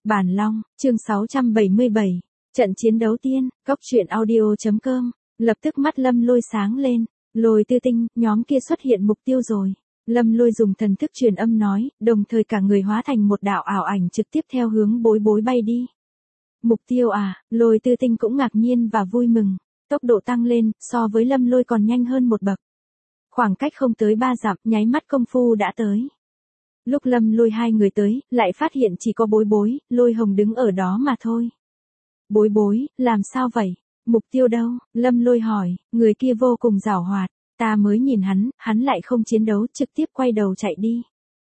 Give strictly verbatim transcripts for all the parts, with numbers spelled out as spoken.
Bản Long, chương sáu trăm bảy mươi bảy, trận chiến đấu tiên, góc truyện audio chấm com, lập tức mắt Lâm Lôi sáng lên, Lôi Tư Tinh, nhóm kia xuất hiện mục tiêu rồi. Lâm Lôi dùng thần thức truyền âm nói, đồng thời cả người hóa thành một đạo ảo ảnh trực tiếp theo hướng Bối Bối bay đi. Mục tiêu à, Lôi Tư Tinh cũng ngạc nhiên và vui mừng, tốc độ tăng lên, so với Lâm Lôi còn nhanh hơn một bậc. Khoảng cách không tới ba dặm, nháy mắt công phu đã tới. Lúc Lâm Lôi hai người tới, lại phát hiện chỉ có Bối Bối, Lôi Hồng đứng ở đó mà thôi. Bối Bối, làm sao vậy? Mục tiêu đâu? Lâm Lôi hỏi, người kia vô cùng giảo hoạt, ta mới nhìn hắn, hắn lại không chiến đấu, trực tiếp quay đầu chạy đi.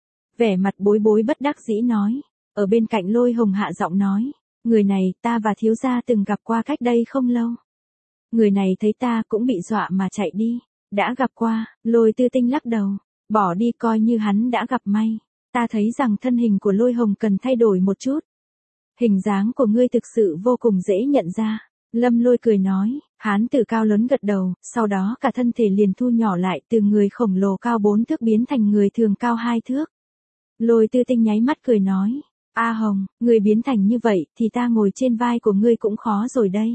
Vẻ mặt Bối Bối bất đắc dĩ nói, ở bên cạnh Lôi Hồng hạ giọng nói, người này ta và thiếu gia từng gặp qua cách đây không lâu. Người này thấy ta cũng bị dọa mà chạy đi, đã gặp qua, Lôi Tư Tinh lắc đầu, bỏ đi coi như hắn đã gặp may. Ta thấy rằng thân hình của Lôi Hồng cần thay đổi một chút. Hình dáng của ngươi thực sự vô cùng dễ nhận ra. Lâm Lôi cười nói, hán tử cao lớn gật đầu, sau đó cả thân thể liền thu nhỏ lại từ người khổng lồ cao bốn thước biến thành người thường cao hai thước. Lôi Tư Tinh nháy mắt cười nói, A Hồng, ngươi biến thành như vậy thì ta ngồi trên vai của ngươi cũng khó rồi đây.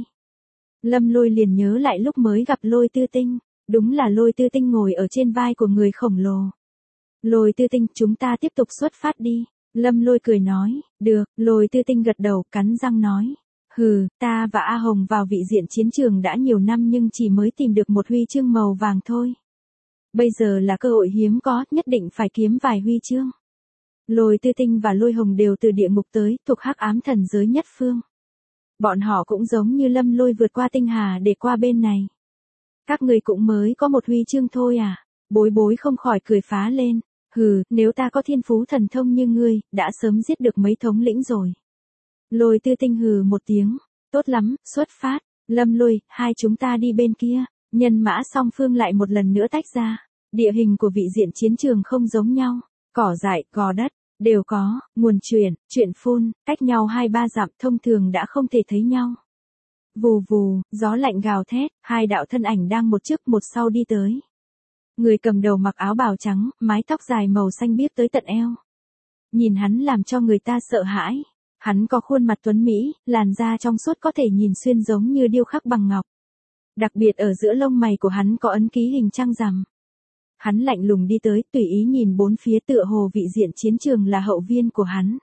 Lâm Lôi liền nhớ lại lúc mới gặp Lôi Tư Tinh, đúng là Lôi Tư Tinh ngồi ở trên vai của người khổng lồ. Lôi Tư Tinh, chúng ta tiếp tục xuất phát đi. Lâm Lôi cười nói, được, Lôi Tư Tinh gật đầu, cắn răng nói. Hừ, ta và A Hồng vào vị diện chiến trường đã nhiều năm nhưng chỉ mới tìm được một huy chương màu vàng thôi. Bây giờ là cơ hội hiếm có, nhất định phải kiếm vài huy chương. Lôi Tư Tinh và Lôi Hồng đều từ địa ngục tới, thuộc hắc ám thần giới nhất phương. Bọn họ cũng giống như Lâm Lôi vượt qua tinh hà để qua bên này. Các người cũng mới có một huy chương thôi à? Bối Bối không khỏi cười phá lên. Hừ, nếu ta có thiên phú thần thông như ngươi, đã sớm giết được mấy thống lĩnh rồi. Lôi Tư Tinh hừ một tiếng, tốt lắm, xuất phát. Lâm Lôi, hai chúng ta đi bên kia. Nhân mã song phương lại một lần nữa tách ra. Địa hình của vị diện chiến trường không giống nhau, cỏ dại, gò đất, đều có, nguồn chuyển, chuyển phun, cách nhau hai ba dặm thông thường đã không thể thấy nhau. Vù vù, gió lạnh gào thét, hai đạo thân ảnh đang một trước một sau đi tới. Người cầm đầu mặc áo bào trắng, mái tóc dài màu xanh biếc tới tận eo. Nhìn hắn làm cho người ta sợ hãi. Hắn có khuôn mặt tuấn mỹ, làn da trong suốt có thể nhìn xuyên giống như điêu khắc bằng ngọc. Đặc biệt ở giữa lông mày của hắn có ấn ký hình trăng rằm. Hắn lạnh lùng đi tới, tùy ý nhìn bốn phía tựa hồ vị diện chiến trường là hậu viên của hắn.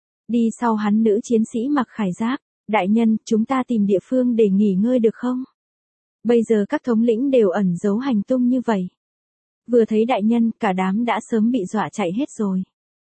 Đi sau hắn nữ chiến sĩ mặc khải giáp, đại nhân, chúng ta tìm địa phương để nghỉ ngơi được không? Bây giờ các thống lĩnh đều ẩn giấu hành tung như vậy. Vừa thấy đại nhân, cả đám đã sớm bị dọa chạy hết rồi.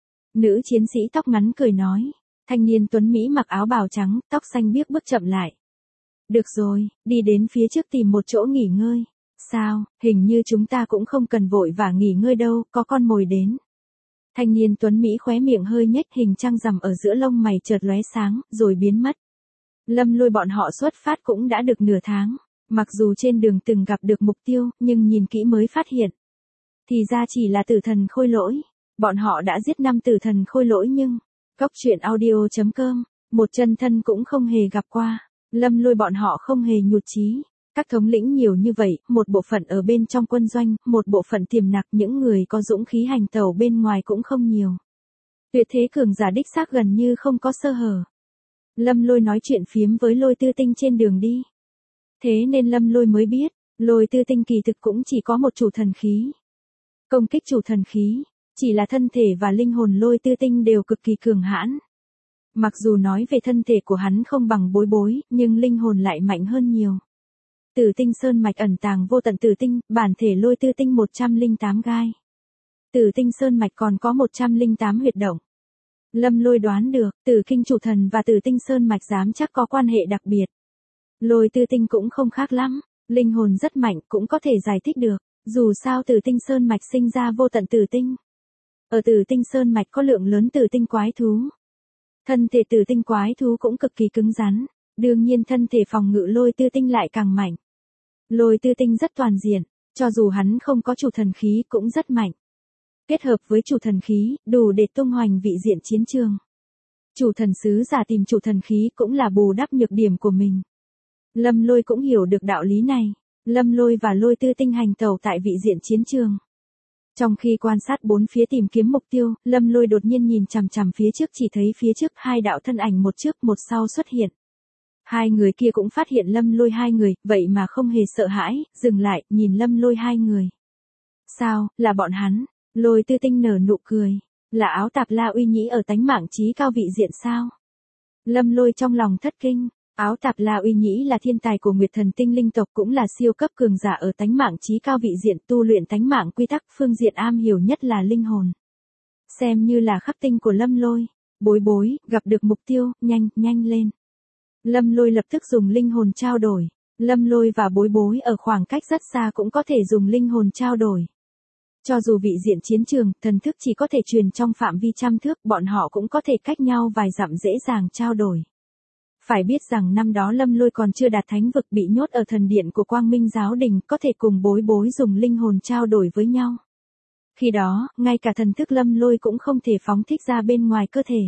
Nữ chiến sĩ tóc ngắn cười nói. Thanh niên tuấn Mỹ mặc áo bào trắng, tóc xanh biếc bước chậm lại. Được rồi, đi đến phía trước tìm một chỗ nghỉ ngơi. Sao, hình như chúng ta cũng không cần vội và nghỉ ngơi đâu, có con mồi đến. Thanh niên tuấn Mỹ khóe miệng hơi nhếch, hình trăng rằm ở giữa lông mày chợt lóe sáng, rồi biến mất. Lâm Lôi bọn họ xuất phát cũng đã được nửa tháng. Mặc dù trên đường từng gặp được mục tiêu, nhưng nhìn kỹ mới phát hiện. Thì ra chỉ là tử thần khôi lỗi. Bọn họ đã giết năm tử thần khôi lỗi nhưng, góc truyện audio chấm com, một chân thân cũng không hề gặp qua. Lâm Lôi bọn họ không hề nhụt chí. Các thống lĩnh nhiều như vậy, một bộ phận ở bên trong quân doanh, một bộ phận tiềm nặc, những người có dũng khí hành tẩu bên ngoài cũng không nhiều. Tuyệt thế cường giả đích xác gần như không có sơ hở. Lâm Lôi nói chuyện phiếm với Lôi Tư Tinh trên đường đi. Thế nên Lâm Lôi mới biết, Lôi Tư Tinh kỳ thực cũng chỉ có một chủ thần khí. Công kích chủ thần khí, chỉ là thân thể và linh hồn Lôi Tư Tinh đều cực kỳ cường hãn. Mặc dù nói về thân thể của hắn không bằng Bối Bối, nhưng linh hồn lại mạnh hơn nhiều. Tử Tinh Sơn mạch ẩn tàng vô tận tử tinh, bản thể Lôi Tư Tinh một trăm lẻ tám gai. Tử Tinh Sơn mạch còn có một trăm lẻ tám huyệt động. Lâm Lôi đoán được, Tử Kinh chủ thần và Tử Tinh Sơn mạch dám chắc có quan hệ đặc biệt. Lôi Tư Tinh cũng không khác lắm, linh hồn rất mạnh cũng có thể giải thích được, dù sao Tử Tinh Sơn mạch sinh ra vô tận tử tinh. Ở Tử Tinh Sơn mạch có lượng lớn tử tinh quái thú. Thân thể tử tinh quái thú cũng cực kỳ cứng rắn, đương nhiên thân thể phòng ngự Lôi Tư Tinh lại càng mạnh. Lôi Tư Tinh rất toàn diện, cho dù hắn không có chủ thần khí cũng rất mạnh. Kết hợp với chủ thần khí, đủ để tung hoành vị diện chiến trường. Chủ thần sứ giả tìm chủ thần khí cũng là bù đắp nhược điểm của mình. Lâm Lôi cũng hiểu được đạo lý này. Lâm Lôi và Lôi Tư Tinh hành tẩu tại vị diện chiến trường. Trong khi quan sát bốn phía tìm kiếm mục tiêu, Lâm Lôi đột nhiên nhìn chằm chằm phía trước, chỉ thấy phía trước hai đạo thân ảnh một trước một sau xuất hiện. Hai người kia cũng phát hiện Lâm Lôi hai người, vậy mà không hề sợ hãi, dừng lại, nhìn Lâm Lôi hai người. Sao, là bọn hắn? Lôi Tư Tinh nở nụ cười. Là Áo Tạp La Uy Nhĩ ở tánh mạng trí cao vị diện sao? Lâm Lôi trong lòng thất kinh. Áo Tạp La Uy Nhĩ là thiên tài của Nguyệt Thần Tinh linh tộc, cũng là siêu cấp cường giả ở tánh mạng trí cao vị diện, tu luyện tánh mạng quy tắc, phương diện am hiểu nhất là linh hồn. Xem như là khắc tinh của Lâm Lôi. Bối bối, gặp được mục tiêu, nhanh, nhanh lên. Lâm Lôi lập tức dùng linh hồn trao đổi. Lâm Lôi và bối bối ở khoảng cách rất xa cũng có thể dùng linh hồn trao đổi. Cho dù vị diện chiến trường, thần thức chỉ có thể truyền trong phạm vi trăm thước, bọn họ cũng có thể cách nhau vài dặm dễ dàng trao đổi. Phải biết rằng năm đó Lâm Lôi còn chưa đạt thánh vực, bị nhốt ở thần điện của Quang Minh Giáo Đình, có thể cùng bối bối dùng linh hồn trao đổi với nhau. Khi đó, ngay cả thần thức Lâm Lôi cũng không thể phóng thích ra bên ngoài cơ thể.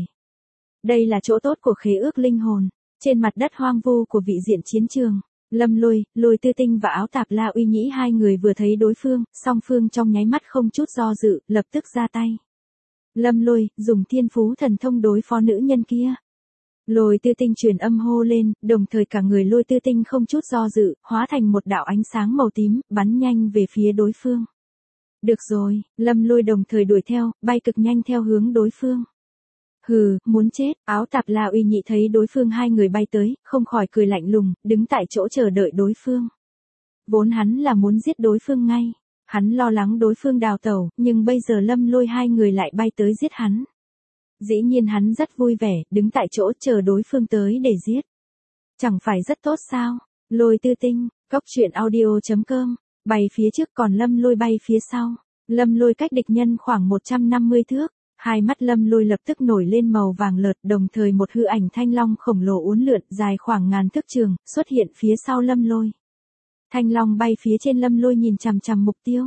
Đây là chỗ tốt của khế ước linh hồn. Trên mặt đất hoang vu của vị diện chiến trường, Lâm Lôi, Lôi Tư Tinh và Áo Tạp La Uy Nhĩ hai người vừa thấy đối phương, song phương trong nháy mắt không chút do dự, lập tức ra tay. Lâm Lôi, dùng thiên phú thần thông đối phó nữ nhân kia. Lôi Tư Tinh truyền âm hô lên, đồng thời cả người Lôi Tư Tinh không chút do dự, hóa thành một đạo ánh sáng màu tím, bắn nhanh về phía đối phương. Được rồi, Lâm Lôi đồng thời đuổi theo, bay cực nhanh theo hướng đối phương. Hừ, muốn chết. Áo Tạp La Uy Nhĩ thấy đối phương hai người bay tới, không khỏi cười lạnh lùng, đứng tại chỗ chờ đợi đối phương. Vốn hắn là muốn giết đối phương ngay. Hắn lo lắng đối phương đào tẩu, nhưng bây giờ Lâm Lôi hai người lại bay tới giết hắn. Dĩ nhiên hắn rất vui vẻ, đứng tại chỗ chờ đối phương tới để giết. Chẳng phải rất tốt sao? Lôi Tư Tinh, cốc truyện audio chấm com, bay phía trước còn Lâm Lôi bay phía sau. Lâm Lôi cách địch nhân khoảng một trăm năm mươi thước. Hai mắt Lâm Lôi lập tức nổi lên màu vàng lợt, đồng thời một hư ảnh thanh long khổng lồ uốn lượn dài khoảng ngàn thước trường, xuất hiện phía sau Lâm Lôi. Thanh long bay phía trên Lâm Lôi nhìn chằm chằm mục tiêu.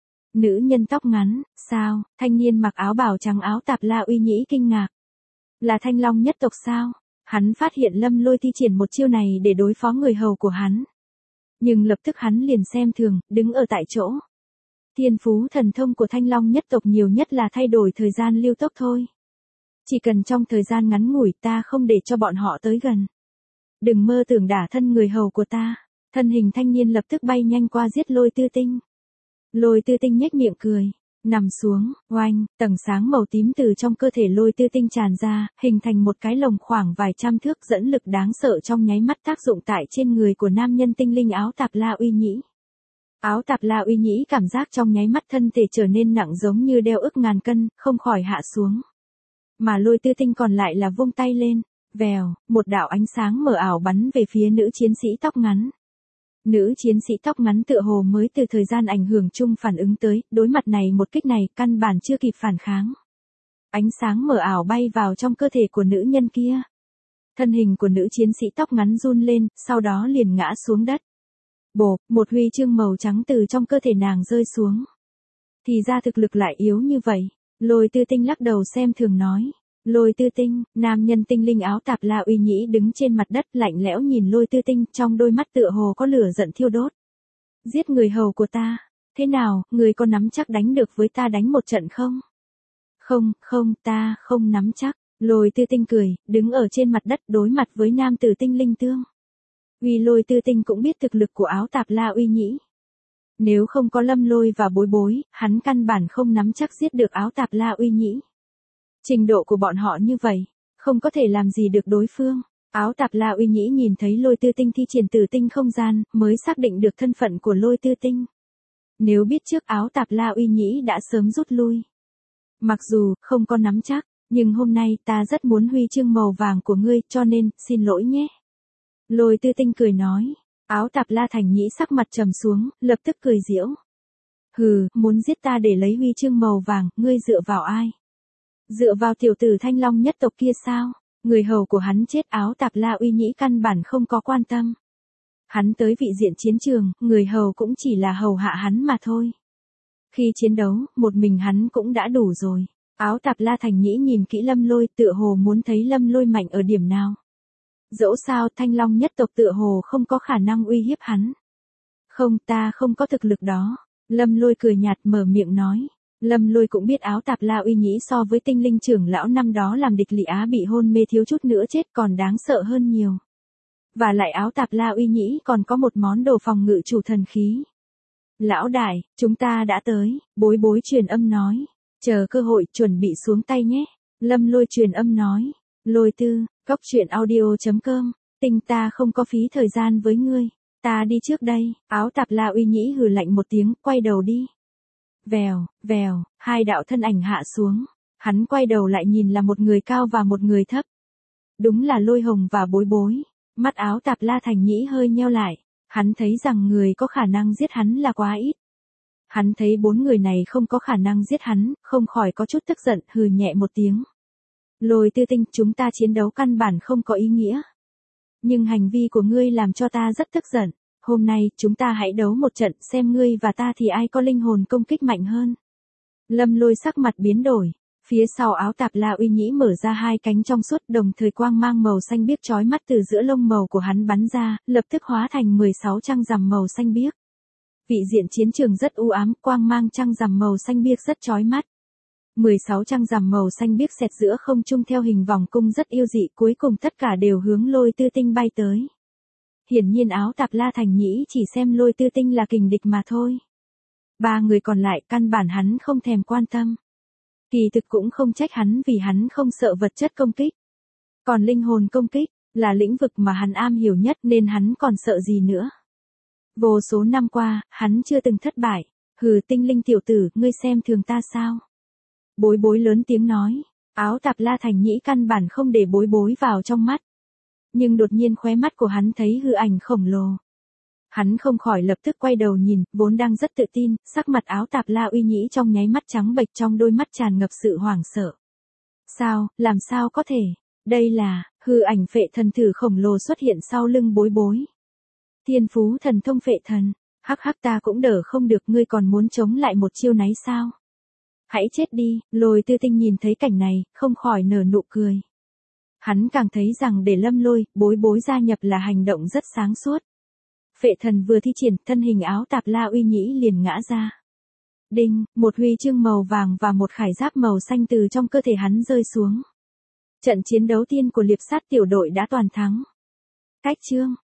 Nữ nhân tóc ngắn, sao? Thanh niên mặc áo bào trắng Áo Tạp La Uy Nhĩ kinh ngạc. Là thanh long nhất tộc sao? Hắn phát hiện Lâm Lôi thi triển một chiêu này để đối phó người hầu của hắn. Nhưng lập tức hắn liền xem thường, đứng ở tại chỗ. Thiên phú thần thông của thanh long nhất tộc nhiều nhất là thay đổi thời gian lưu tốc thôi. Chỉ cần trong thời gian ngắn ngủi, ta không để cho bọn họ tới gần. Đừng mơ tưởng đả thân người hầu của ta. Thân hình thanh niên lập tức bay nhanh qua giết Lôi Tư Tinh. Lôi Tư Tinh nhếch miệng cười, nằm xuống, oanh, tầng sáng màu tím từ trong cơ thể Lôi Tư Tinh tràn ra, hình thành một cái lồng khoảng vài trăm thước, dẫn lực đáng sợ trong nháy mắt tác dụng tại trên người của nam nhân tinh linh Áo Tạp La Uy Nhĩ. Áo Tạp La Uy Nhĩ cảm giác trong nháy mắt thân thể trở nên nặng giống như đeo ức ngàn cân, không khỏi hạ xuống. Mà Lôi Tư Tinh còn lại là vung tay lên, vèo, một đạo ánh sáng mờ ảo bắn về phía nữ chiến sĩ tóc ngắn. Nữ chiến sĩ tóc ngắn tựa hồ mới từ thời gian ảnh hưởng chung phản ứng tới, đối mặt này một kích này, căn bản chưa kịp phản kháng. Ánh sáng mờ ảo bay vào trong cơ thể của nữ nhân kia. Thân hình của nữ chiến sĩ tóc ngắn run lên, sau đó liền ngã xuống đất. Bộp, một huy chương màu trắng từ trong cơ thể nàng rơi xuống. Thì ra thực lực lại yếu như vậy. Lôi Tư Tinh lắc đầu xem thường nói. Lôi Tư Tinh, nam nhân tinh linh Áo Tạp La Uy Nhĩ đứng trên mặt đất lạnh lẽo nhìn Lôi Tư Tinh, trong đôi mắt tựa hồ có lửa giận thiêu đốt. Giết người hầu của ta. Thế nào, người có nắm chắc đánh được với ta đánh một trận không? Không, không, ta không nắm chắc. Lôi Tư Tinh cười, đứng ở trên mặt đất đối mặt với nam tử tinh linh tương. Vì Lôi Tư Tinh cũng biết thực lực của Áo Tạp La Uy Nhĩ. Nếu không có Lâm Lôi và bối bối, hắn căn bản không nắm chắc giết được Áo Tạp La Uy Nhĩ. Trình độ của bọn họ như vậy, không có thể làm gì được đối phương. Áo Tạp La Uy Nhĩ nhìn thấy Lôi Tư Tinh thi triển tử tinh không gian, mới xác định được thân phận của Lôi Tư Tinh. Nếu biết trước Áo Tạp La Uy Nhĩ đã sớm rút lui. Mặc dù không có nắm chắc, nhưng hôm nay ta rất muốn huy chương màu vàng của ngươi, cho nên, xin lỗi nhé. Lôi Tư Tinh cười nói. Áo Tạp La Thành Nhĩ sắc mặt trầm xuống, lập tức cười giễu. Hừ, muốn giết ta để lấy huy chương màu vàng, ngươi dựa vào ai? Dựa vào tiểu tử thanh long nhất tộc kia sao? Người hầu của hắn chết. Áo Tạp La Uy Nhĩ căn bản không có quan tâm. Hắn tới vị diện chiến trường, người hầu cũng chỉ là hầu hạ hắn mà thôi. Khi chiến đấu, một mình hắn cũng đã đủ rồi. Áo Tạp La Thành Nhĩ nhìn kỹ Lâm Lôi, tựa hồ muốn thấy Lâm Lôi mạnh ở điểm nào. Dẫu sao thanh long nhất tộc tựa hồ không có khả năng uy hiếp hắn. Không, ta không có thực lực đó. Lâm Lôi cười nhạt mở miệng nói. Lâm Lôi cũng biết Áo Tạp La Uy Nhĩ so với Tinh Linh trưởng lão năm đó làm địch Lý Á bị hôn mê thiếu chút nữa chết còn đáng sợ hơn nhiều. Và lại Áo Tạp La Uy Nhĩ còn có một món đồ phòng ngự chủ thần khí. Lão đại, chúng ta đã tới, Bối Bối truyền âm nói. Chờ cơ hội chuẩn bị xuống tay nhé. Lâm Lôi truyền âm nói. Lôi tư, cốc truyện audio chấm com, Tinh ta không có phí thời gian với ngươi. Ta đi trước đây. Áo Tạp La Uy Nhĩ hừ lạnh một tiếng, quay đầu đi. Vèo, vèo, hai đạo thân ảnh hạ xuống. Hắn quay đầu lại nhìn là một người cao và một người thấp. Đúng là Lôi Hồng và Bối Bối. Mắt Áo Tạp La Thành Nhĩ hơi nheo lại. Hắn thấy rằng người có khả năng giết hắn là quá ít. Hắn thấy bốn người này không có khả năng giết hắn, không khỏi có chút tức giận, hừ nhẹ một tiếng. Lôi Tư Tinh, chúng ta chiến đấu căn bản không có ý nghĩa. Nhưng hành vi của ngươi làm cho ta rất tức giận. Hôm nay, chúng ta hãy đấu một trận, xem ngươi và ta thì ai có linh hồn công kích mạnh hơn. Lâm Lôi sắc mặt biến đổi. Phía sau Áo Tạp La Uy Nhĩ mở ra hai cánh trong suốt, đồng thời quang mang màu xanh biếc chói mắt từ giữa lông màu của hắn bắn ra, lập tức hóa thành mười sáu trăng rằm màu xanh biếc. Vị diện chiến trường rất u ám, quang mang trăng rằm màu xanh biếc rất chói mắt. mười sáu trăng rằm màu xanh biếc xẹt giữa không trung theo hình vòng cung rất yêu dị, cuối cùng tất cả đều hướng Lôi Tư Tinh bay tới. Hiển nhiên Áo Tạp La Thành Nhĩ chỉ xem Lôi Tư Tinh là kình địch mà thôi. Ba người còn lại căn bản hắn không thèm quan tâm. Kỳ thực cũng không trách hắn vì hắn không sợ vật chất công kích. Còn linh hồn công kích, là lĩnh vực mà hắn am hiểu nhất nên hắn còn sợ gì nữa. Vô số năm qua, hắn chưa từng thất bại. Hừ, Tinh Linh tiểu tử, ngươi xem thường ta sao? Bối Bối lớn tiếng nói. Áo Tạp La Thành Nhĩ căn bản không để Bối Bối vào trong mắt. Nhưng đột nhiên khóe mắt của hắn thấy hư ảnh khổng lồ. Hắn không khỏi lập tức quay đầu nhìn, vốn đang rất tự tin, sắc mặt Áo Tạp La Uy Nhĩ trong nháy mắt trắng bệch, trong đôi mắt tràn ngập sự hoảng sợ. Sao, làm sao có thể? Đây là, hư ảnh phệ thần thử khổng lồ xuất hiện sau lưng Bối Bối. Thiên phú thần thông phệ thần, hắc hắc ta cũng đỡ không được, ngươi còn muốn chống lại một chiêu náy sao? Hãy chết đi. Lôi Tư Tinh nhìn thấy cảnh này, không khỏi nở nụ cười. Hắn càng thấy rằng để Lâm Lôi, Bối Bối gia nhập là hành động rất sáng suốt. Phệ thần vừa thi triển, thân hình Áo Tạp La Uy Nhĩ liền ngã ra. Đinh, một huy chương màu vàng và một khải giáp màu xanh từ trong cơ thể hắn rơi xuống. Trận chiến đấu tiên của liệp sát tiểu đội đã toàn thắng. Cách chương